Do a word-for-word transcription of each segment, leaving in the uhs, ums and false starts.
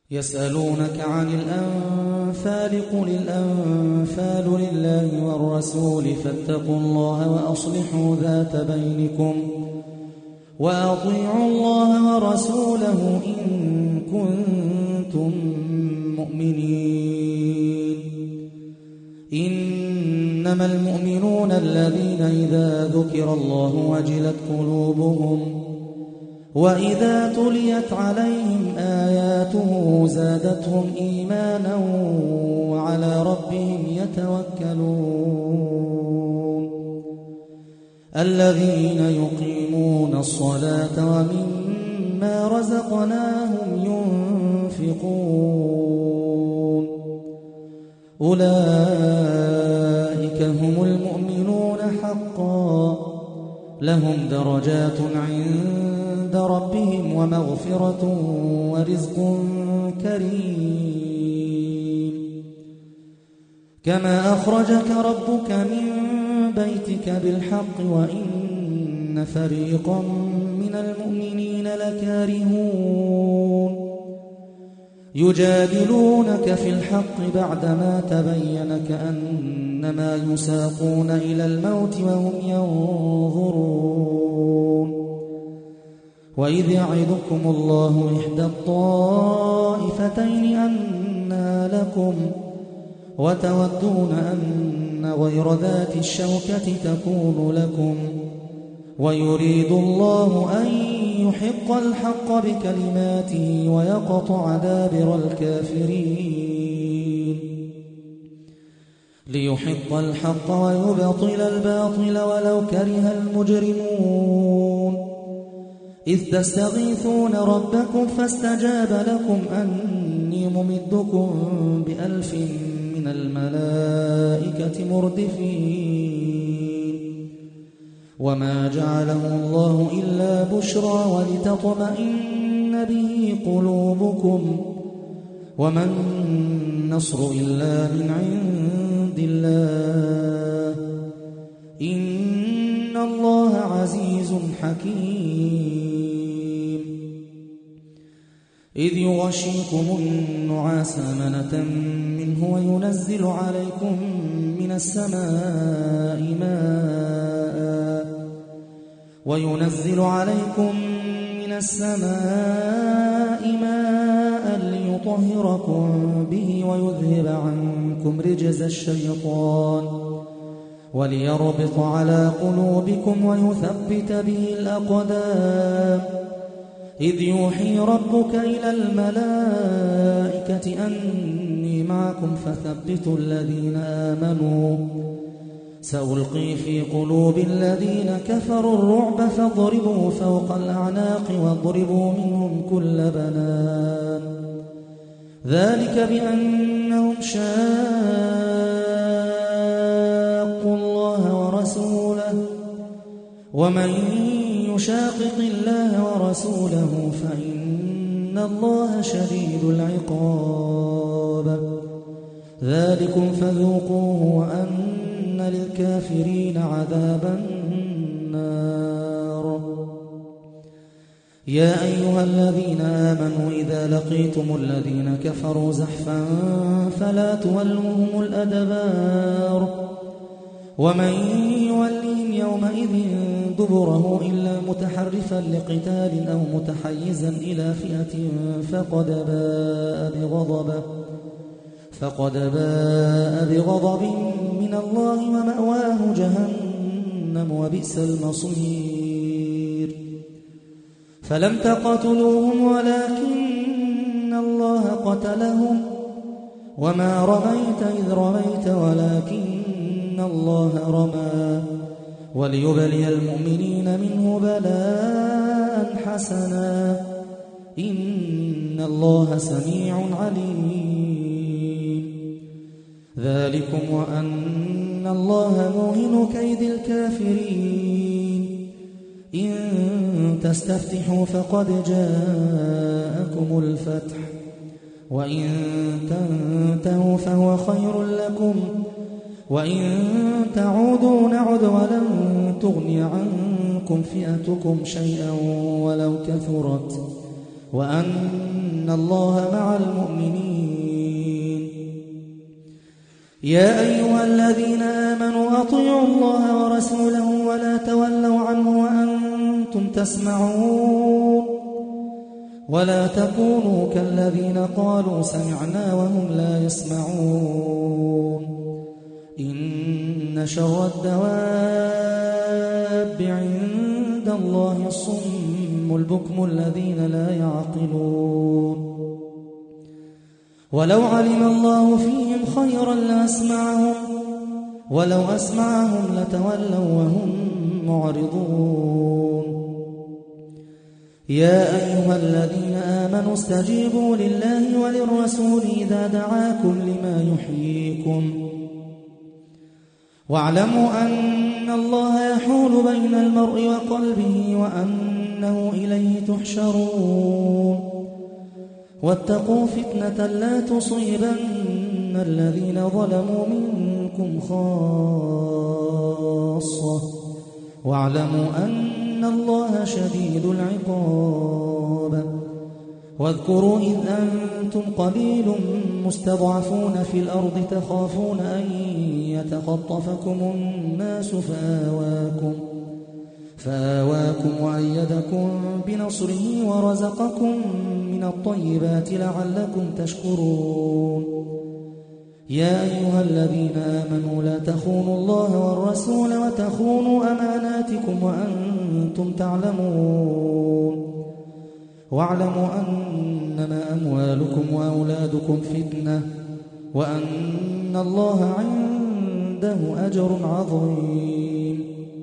يسألونك عن الأنفال قل الأنفال لله والرسول فاتقوا الله وأصلحوا ذات بينكم وأطيعوا الله ورسوله إن كنتم مؤمنين. إنما المؤمنون الذين إذا ذكر الله وجلت قلوبهم وإذا تليت عليهم آياته زادتهم إيمانا وعلى ربهم يتوكلون. الذين يقيمون الصلاة ومما رزقناهم ينفقون أولئك هم المؤمنون حقا لهم درجات عند ربهم ومغفرة ورزق كريم. كما أخرجك ربك من بيتك بالحق وإن فريقا من المؤمنين لكارهون يجادلونك في الحق بعدما تبين كأنما يساقون إلى الموت وهم ينظرون. وإذ يعدكم الله إحدى الطائفتين أنها لكم وتودون أن غير ذات الشوكة تكون لكم ويريد الله أن يحق الحق بكلماته ويقطع دابر الكافرين ليحق الحق ويبطل الباطل ولو كره المجرمون. إذ تستغيثون ربكم فاستجاب لكم أني ممدكم بألف من الملائكة مردفين. وما جعله الله إلا بشرى ولتطمئن به قلوبكم وما النصر إلا من عند الله إن الله عزيز حكيم. إذ يغشيكم النعاس أمنة منه وينزل عليكم من السماء ماء وينزل عليكم من السماء ماء ليطهركم به ويذهب عنكم رجز الشيطان وليربط على قلوبكم ويثبت به الأقدام. إذ يوحي ربك إلى الملائكة أني معكم فثبتوا الذين آمنوا سألقي في قلوب الذين كفروا الرعب فاضربوا فوق الأعناق واضربوا منهم كل بنان. ذلك بأنهم شاقوا الله ورسوله ومن يشاقق الله ورسوله فإن الله شديد العقاب. ذلكم فذوقوه وأن للكافرين عذاب النار. يا أيها الذين آمنوا إذا لقيتم الذين كفروا زحفا فلا تولوهم الأدبار ومن يولهم يومئذ دبره إلا متحرفا لقتال أو متحيزا إلى فئة فقد باء بغضب فقد باء بغضب من الله ومأواه جهنم وبئس المصير. فلم تقتلوهم ولكن الله قتلهم وما رميت إذ رميت ولكن الله رمى وليبلي المؤمنين منه بلاء حسنا إن الله سميع عليم. ذلكم وأن الله موهن كيد الكافرين. إن تستفتحوا فقد جاءكم الفتح وإن تنتهوا فهو خير لكم وإن تعودوا نعد ولن تغني عنكم فئتكم شيئا ولو كثرت وأن الله مع المؤمنين. يا أيها الذين آمنوا أطيعوا الله ورسوله ولا تولوا عنه وأنتم تسمعون ولا تكونوا كالذين قالوا سمعنا وهم لا يسمعون. إن شر الدواب عند الله الصم البكم الذين لا يعقلون. ولو علم الله فيهم خيرا لأسمعهم ولو أسمعهم لتولوا وهم معرضون. يا أيها الذين آمنوا استجيبوا لله وللرسول إذا دعاكم لما يحييكم واعلموا أن الله يحول بين المرء وقلبه وأنه إليه تحشرون. واتقوا فتنة لا تصيبن الذين ظلموا منكم خاصة واعلموا أن الله شديد العقاب. واذكروا إذ أنتم قليل مستضعفون في الأرض تخافون أن يتخطفكم الناس فآواكم, فآواكم وأيدكم بنصره ورزقكم من الطيبات لعلكم تشكرون. يا أيها الذين آمنوا لا تخونوا الله والرسول وتخونوا أماناتكم وأنتم تعلمون. واعلموا أنما أموالكم وأولادكم فتنة وأن الله عنده أجر عظيم.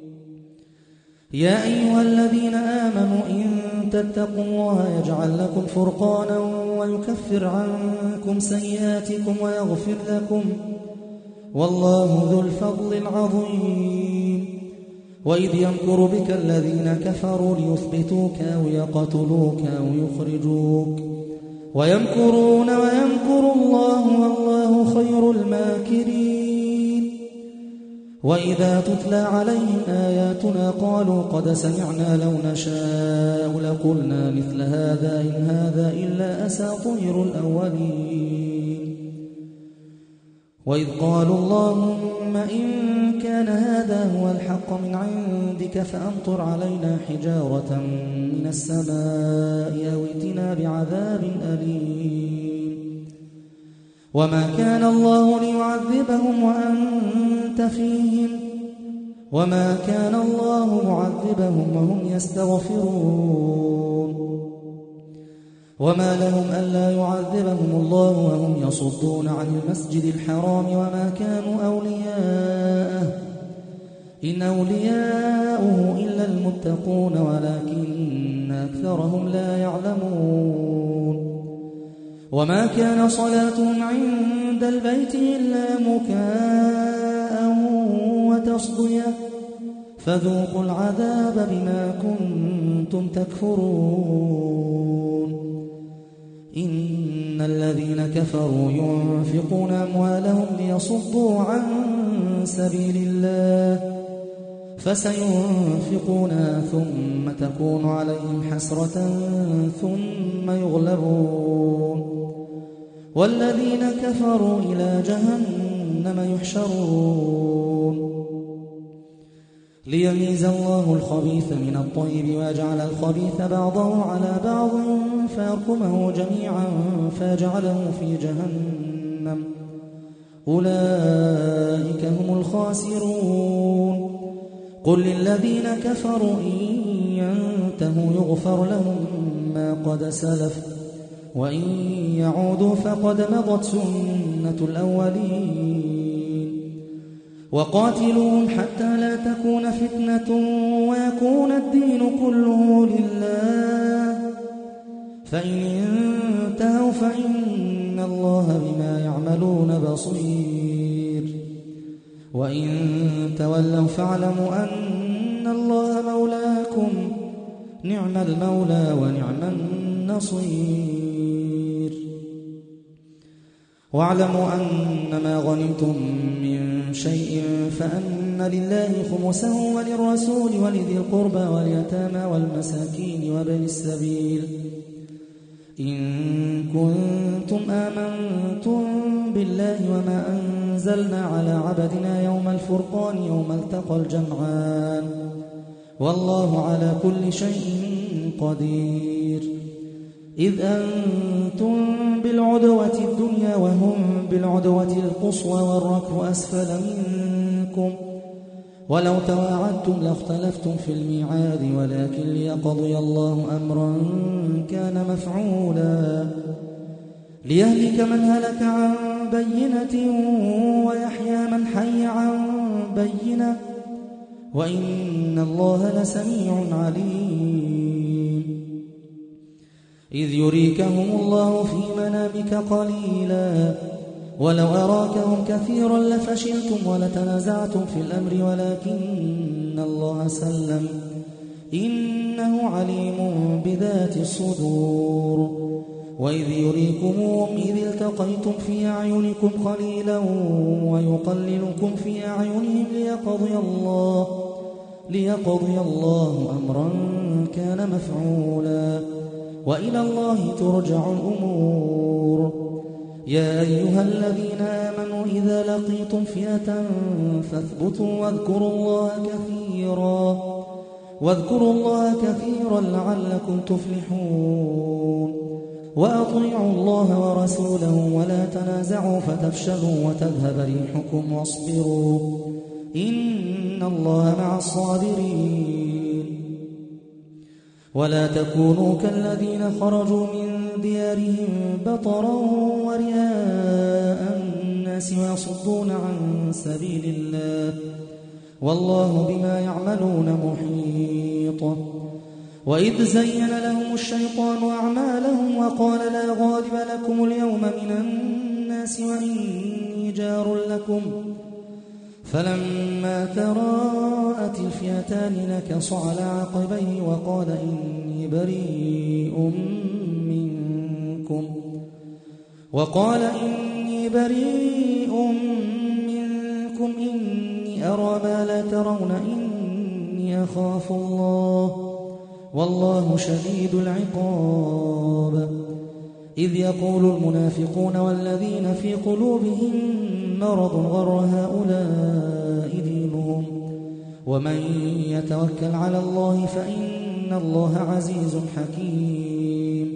يا أيها الذين آمنوا إن تتقوا الله يجعل لكم فرقانا ويكفر عنكم سيئاتكم ويغفر لكم والله ذو الفضل العظيم. وإذ يمكر بك الذين كفروا ليثبتوك أو يقتلوك أو يخرجوك ويمكرون ويمكر الله والله خير الماكرين. وإذا تتلى عليهم آياتنا قالوا قد سمعنا لو نشاء لقلنا مثل هذا إن هذا إلا أساطير الأولين. وإذ قالوا اللهم إن كان هذا هو الحق من عندك فأمطر علينا حجارة من السماء أو ائتنا بعذاب أليم. وما كان الله ليعذبهم وأنت فيهم وما كان الله معذبهم وهم يستغفرون. وما لهم ألا يعذبهم الله وهم يصدون عن المسجد الحرام وما كانوا أولياءه إن أولياؤه إلا المتقون ولكن أكثرهم لا يعلمون. وما كان صلاتهم عند البيت إلا مكاء وتصدية فذوقوا العذاب بما كنتم تكفرون. إن الذين كفروا ينفقون أموالهم ليصدوا عن سبيل الله فسينفقونها ثم تكون عليهم حسرة ثم يغلبون والذين كفروا إلى جهنم يحشرون. ليميز الله الخبيث من الطيب ويجعل الخبيث بعضه على بعض فيركمه جميعا فيجعله في جهنم أولئك هم الخاسرون. قل للذين كفروا إن ينتهوا يغفر لهم ما قد سلف وإن يعودوا فقد مضت سنة الأولين. وقاتلوهم حتى لا تكون فتنة ويكون الدين كله لله فإن انتهوا فإن الله بما يعملون بصير. وإن تولوا فاعلموا أن الله مولاكم نعم المولى ونعم النصير. واعلموا أنما غنمتم من شيء فأن لله خمسه وللرسول ولذي القربى واليتامى والمساكين وابن السبيل إن كنتم آمنتم بالله وما أنزلنا على عبدنا يوم الفرقان يوم التقى الجمعان والله على كل شيء قدير. إذ أنتم بالعدوة الدنيا وهم بالعدوة القصوى والركب أسفل منكم ولو تواعدتم لاختلفتم في الميعاد ولكن ليقضي الله أمرا كان مفعولا ليهلك من هلك عن بينة ويحيى من حي عن بينة وإن الله لسميع عليم. إذ يريكهم الله في منامك قليلا ولو أراكهم كثيرا لفشلتم ولتنازعتم في الأمر ولكن الله سلم إنه عليم بذات الصدور. وإذ يريكمهم إذ التقيتم في أعينكم قليلا ويقللكم في أعينهم ليقضي الله ليقضي الله أمرا كان مفعولا وإلى الله ترجع الأمور. يا أيها الذين آمنوا إذا لقيتم فئة فاثبتوا واذكروا الله كثيرا واذكروا الله كثيرا لعلكم تفلحون. وأطيعوا الله ورسوله ولا تنازعوا فتفشلوا وتذهب ريحكم واصبروا إن الله مع الصابرين. ولا تكونوا كالذين خرجوا من ديارهم بطرا ورئاء الناس ويصدون عن سبيل الله والله بما يعملون محيط. وإذ زين لهم الشيطان أعمالهم وقال لا غالب لكم اليوم من الناس وإني جار لكم فلما تراءت الفئتان نكص على عقبيه وقال إني بريء منكم وقال إني بريء منكم إني أرى ما لا ترون إني أخاف الله والله شديد العقاب. إذ يقول المنافقون والذين في قلوبهم مرض غر هؤلاء دينهم ومن يتوكل على الله فإن الله عزيز حكيم.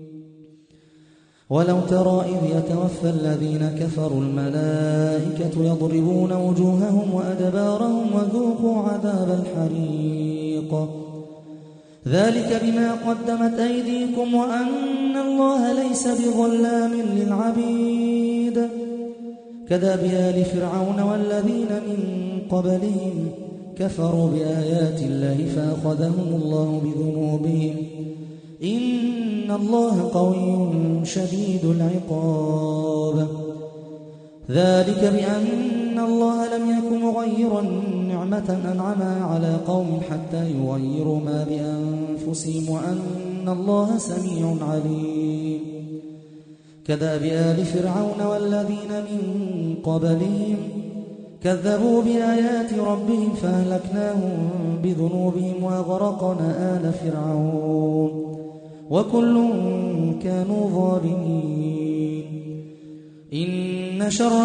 ولو ترى إذ يتوفى الذين كفروا الملائكة يضربون وجوههم وأدبارهم وذوقوا عذاب الحريق ذلك بما قدمت أيديكم وأن الله ليس بظلام للعبيد. كداب آل فرعون والذين من قبلهم كفروا بآيات الله فأخذهم الله بذنوبهم إن الله قوي شديد العقاب. ذلك بأن الله لم يكن مغيرا نعمة أنعمها على قوم حتى يغيروا ما بأنفسهم وأن الله سميع عليم. كداب آل فرعون والذين من قبلهم كذبوا بآيات ربهم فأهلكناهم بذنوبهم وأغرقنا آل فرعون وكل كانوا ظالمين. إن شر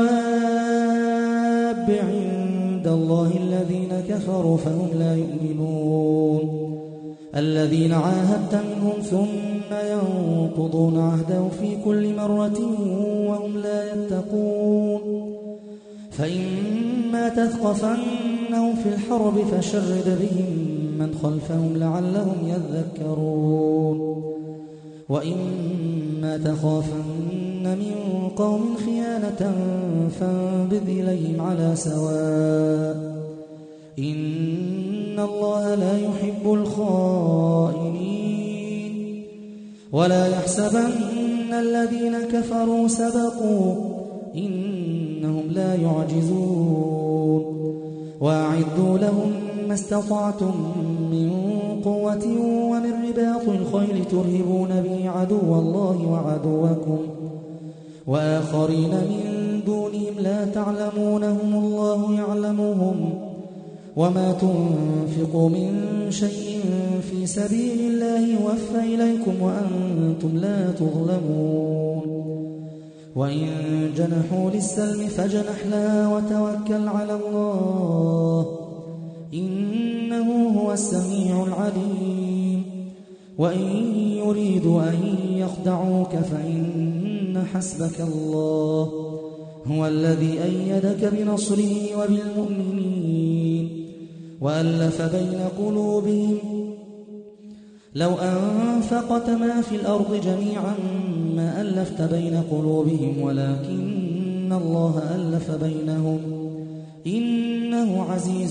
الدواب عند الله الذين كفروا فهم لا يؤمنون الذين عاهدت منهم ثم ينقضون عهدهم في كل مرة وهم لا يتقون. فإما تثقفنهم في الحرب فشرد بهم من خلفهم لعلهم يذكرون. وإما تخافن من قوم خيانة فانبذ إليهم على سواء إن الله لا يحب الخائنين. ولا يحسبن الذين كفروا سبقوا إنهم لا يعجزون. وأعدوا لهم ما استطعتم من قوة ومن رباط الخيل ترهبون به عدو الله وعدوكم وآخرين من دونهم لا تعلمونهم الله يعلمهم وما تنفقوا من شيء في سبيل الله يوفى إليكم وأنتم لا تظلمون وإن جنحوا للسلم فاجنح لها وتوكل على الله إنه هو السميع العليم وإن يريدوا أن يخدعوك فإن حسبك الله هو الذي أيدك بنصره وبالمؤمنين وألف بين قلوبهم لو أنفقت ما في الأرض جميعا ما ألفت بين قلوبهم ولكن الله ألف بينهم إنه عزيز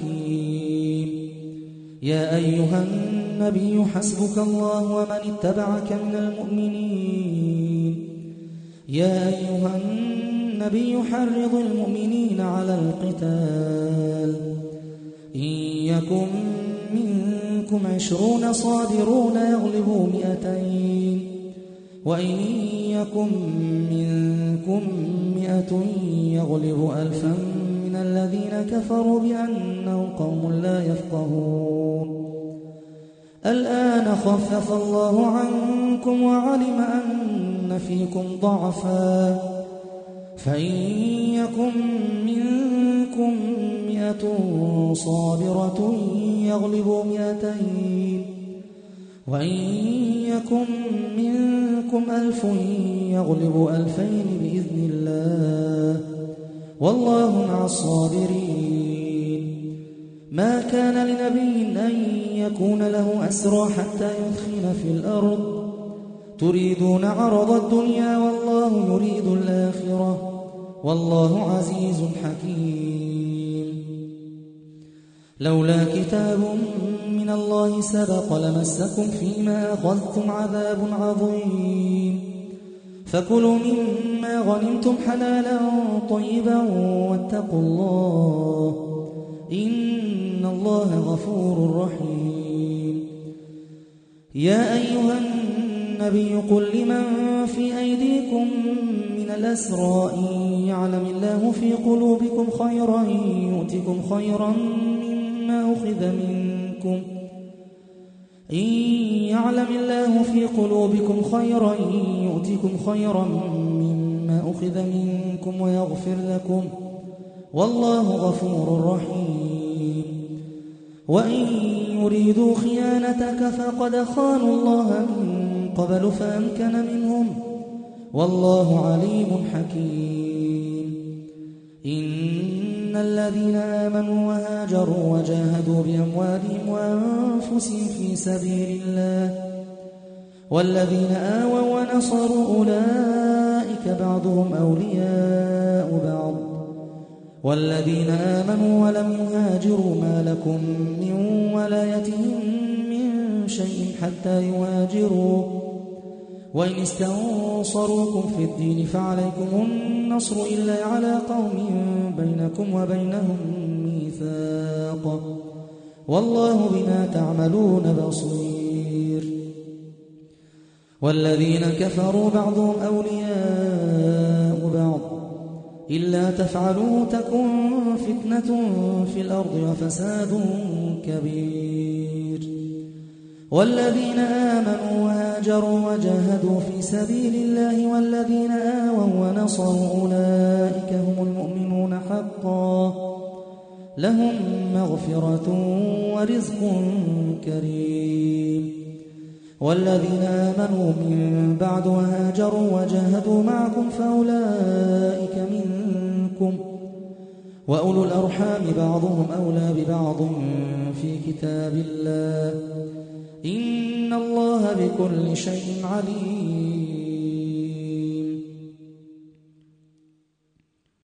حكيم يا أيها النبي حسبك الله ومن اتبعك من المؤمنين يا أيها النبي حرض المؤمنين على القتال إن يكن منكم عشرون صابرون يغلبوا مئتين وإن يكن منكم مئة يغلبوا ألفا من الذين كفروا بأنهم قوم لا يفقهون الآن خفف الله عنكم وعلم أن فيكم ضعفا فإن يكن منكم مئة صابرة يغلبوا مئتين وإن يكن منكم ألف يغلبوا ألفين بإذن الله والله مع الصابرين ما كان لنبي أن يكون له أسرى حتى يثخن في الأرض تريدون عرض الدنيا والله يريد الآخرة والله عزيز حكيم لولا كتاب من الله سبق لمسكم فيما أخذتم عذاب عظيم فكلوا مما غنمتم حلالا طيبا واتقوا الله إن الله غفور رحيم يا أيها النبي قل لمن في أيديكم من الأسرى إن يعلم الله في قلوبكم خيرا يؤتكم خيرا مما أخذ منكم إن يعلم الله في قلوبكم خيرا يؤتكم خيرا مما أخذ منكم ويغفر لكم والله غفور رحيم وإن يريدوا خيانتك فقد خانوا الله من قبل فأمكن منهم والله عليم حكيم إن الذين آمنوا وهاجروا وجاهدوا بأموالهم وأنفسهم في سبيل الله والذين آووا ونصروا أولئك بعضهم أولياء بعض والذين آمنوا ولم يهاجروا ما لكم من ولايتهم من شيء حتى يهاجروا وإن استنصروكم في الدين فعليكم النصر إلا على قوم بينكم وبينهم ميثاق والله بما تعملون بصير والذين كفروا بعضهم أولياء بعض إلا تفعلوا تكن فتنة في الأرض وفساد كبير والذين آمنوا وهاجروا وجاهدوا في سبيل الله والذين آووا ونصروا أولئك هم المؤمنون حقا لهم مغفرة ورزق كريم والذين آمنوا من بعد وهاجروا وجاهدوا معكم فأولئك منكم وأولو الأرحام بعضهم أولى ببعض في كتاب الله إن الله بكل شيء عليم